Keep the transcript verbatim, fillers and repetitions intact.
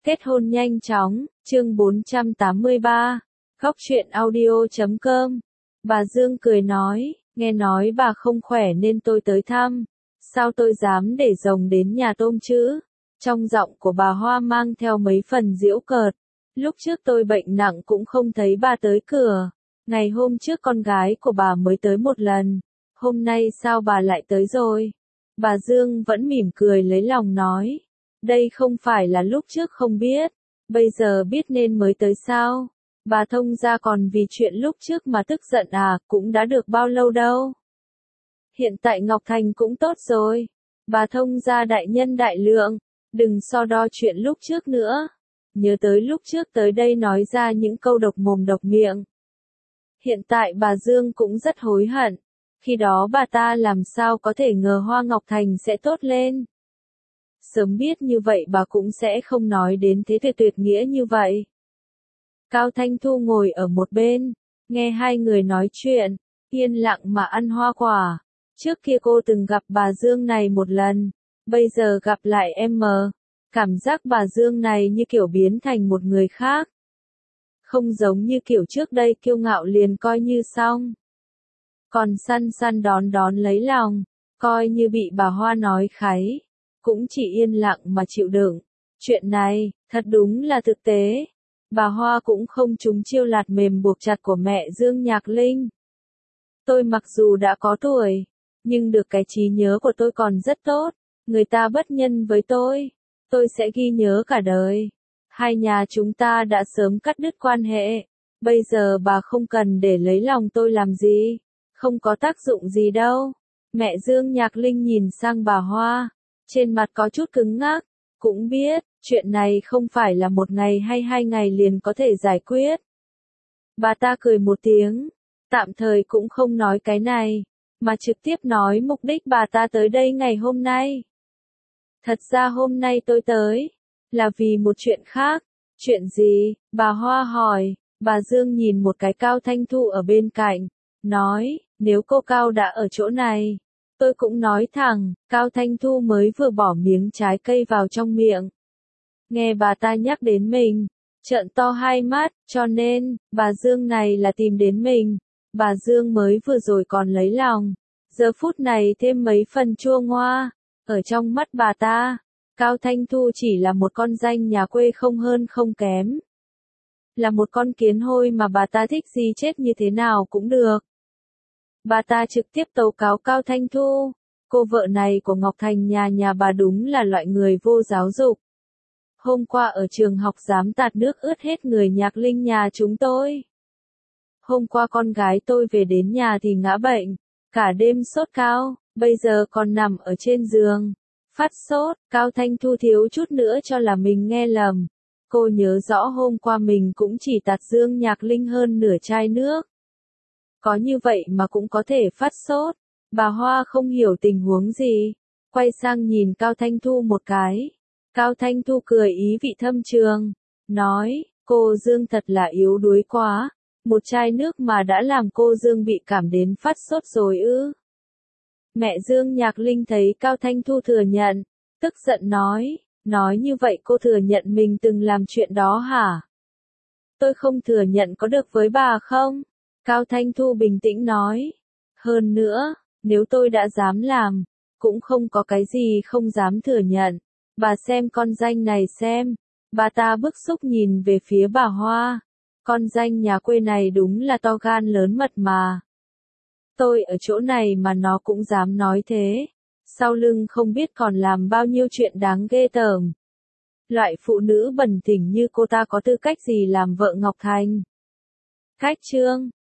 Kết hôn nhanh chóng, chương bốn trăm tám mươi ba, góc truyện audio chấm com. Bà Dương cười nói, nghe nói bà không khỏe nên tôi tới thăm. Sao tôi dám để rồng đến nhà tôm chứ? Trong giọng của bà Hoa mang theo mấy phần giễu cợt. Lúc trước tôi bệnh nặng cũng không thấy bà tới cửa. Ngày hôm trước con gái của bà mới tới một lần. Hôm nay sao bà lại tới rồi? Bà Dương vẫn mỉm cười lấy lòng nói. Đây không phải là lúc trước không biết. Bây giờ biết nên mới tới sao? Bà thông gia còn vì chuyện lúc trước mà tức giận à, cũng đã được bao lâu đâu. Hiện tại Ngọc Thành cũng tốt rồi. Bà thông gia đại nhân đại lượng, đừng so đo chuyện lúc trước nữa. Nhớ tới lúc trước tới đây nói ra những câu độc mồm độc miệng. Hiện tại bà Dương cũng rất hối hận. Khi đó bà ta làm sao có thể ngờ Hoa Ngọc Thành sẽ tốt lên. Sớm biết như vậy bà cũng sẽ không nói đến thế tuyệt tuyệt nghĩa như vậy. Cao Thanh Thu ngồi ở một bên, nghe hai người nói chuyện, yên lặng mà ăn hoa quả. Trước kia cô từng gặp bà Dương này một lần, bây giờ gặp lại em mờ. Cảm giác bà Dương này như kiểu biến thành một người khác. Không giống như kiểu trước đây kiêu ngạo liền coi như xong. Còn săn săn đón đón lấy lòng, coi như bị bà Hoa nói kháy. Cũng chỉ yên lặng mà chịu đựng. Chuyện này, thật đúng là thực tế. Bà Hoa cũng không trúng chiêu lạt mềm buộc chặt của mẹ Dương Nhạc Linh. Tôi mặc dù đã có tuổi, nhưng được cái trí nhớ của tôi còn rất tốt. Người ta bất nhân với tôi, tôi sẽ ghi nhớ cả đời. Hai nhà chúng ta đã sớm cắt đứt quan hệ. Bây giờ bà không cần để lấy lòng tôi làm gì. Không có tác dụng gì đâu. Mẹ Dương Nhạc Linh nhìn sang bà Hoa. Trên mặt có chút cứng ngắc, cũng biết, chuyện này không phải là một ngày hay hai ngày liền có thể giải quyết. Bà ta cười một tiếng, tạm thời cũng không nói cái này, mà trực tiếp nói mục đích bà ta tới đây ngày hôm nay. Thật ra hôm nay tôi tới, là vì một chuyện khác. Chuyện gì? Bà Hoa hỏi. Bà Dương nhìn một cái Cao Thanh Thu ở bên cạnh, nói, nếu cô Cao đã ở chỗ này. Tôi cũng nói thẳng, Cao Thanh Thu mới vừa bỏ miếng trái cây vào trong miệng. Nghe bà ta nhắc đến mình, trợn to hai mắt, cho nên, bà Dương này là tìm đến mình. Bà Dương mới vừa rồi còn lấy lòng. Giờ phút này thêm mấy phần chua ngoa. Ở trong mắt bà ta, Cao Thanh Thu chỉ là một con danh nhà quê không hơn không kém. Là một con kiến hôi mà bà ta thích gì chết như thế nào cũng được. Bà ta trực tiếp tố cáo Cao Thanh Thu, cô vợ này của Ngọc Thành nhà nhà bà đúng là loại người vô giáo dục. Hôm qua ở trường học dám tạt nước ướt hết người Nhạc Linh nhà chúng tôi. Hôm qua con gái tôi về đến nhà thì ngã bệnh, cả đêm sốt cao, bây giờ còn nằm ở trên giường. Phát sốt, Cao Thanh Thu thiếu chút nữa cho là mình nghe lầm. Cô nhớ rõ hôm qua mình cũng chỉ tạt Dương Nhạc Linh hơn nửa chai nước. Có như vậy mà cũng có thể phát sốt. Bà Hoa không hiểu tình huống gì. Quay sang nhìn Cao Thanh Thu một cái. Cao Thanh Thu cười ý vị thâm trường. Nói, cô Dương thật là yếu đuối quá. Một chai nước mà đã làm cô Dương bị cảm đến phát sốt rồi ư. Mẹ Dương Nhạc Linh thấy Cao Thanh Thu thừa nhận. Tức giận nói. Nói như vậy cô thừa nhận mình từng làm chuyện đó hả? Tôi không thừa nhận có được với bà không? Cao Thanh Thu bình tĩnh nói. Hơn nữa, nếu tôi đã dám làm, cũng không có cái gì không dám thừa nhận. Bà xem con danh này xem. Bà ta bức xúc nhìn về phía bà Hoa. Con danh nhà quê này đúng là to gan lớn mật mà. Tôi ở chỗ này mà nó cũng dám nói thế. Sau lưng không biết còn làm bao nhiêu chuyện đáng ghê tởm. Loại phụ nữ bẩn thỉu như cô ta có tư cách gì làm vợ Ngọc Thành? Khách chương.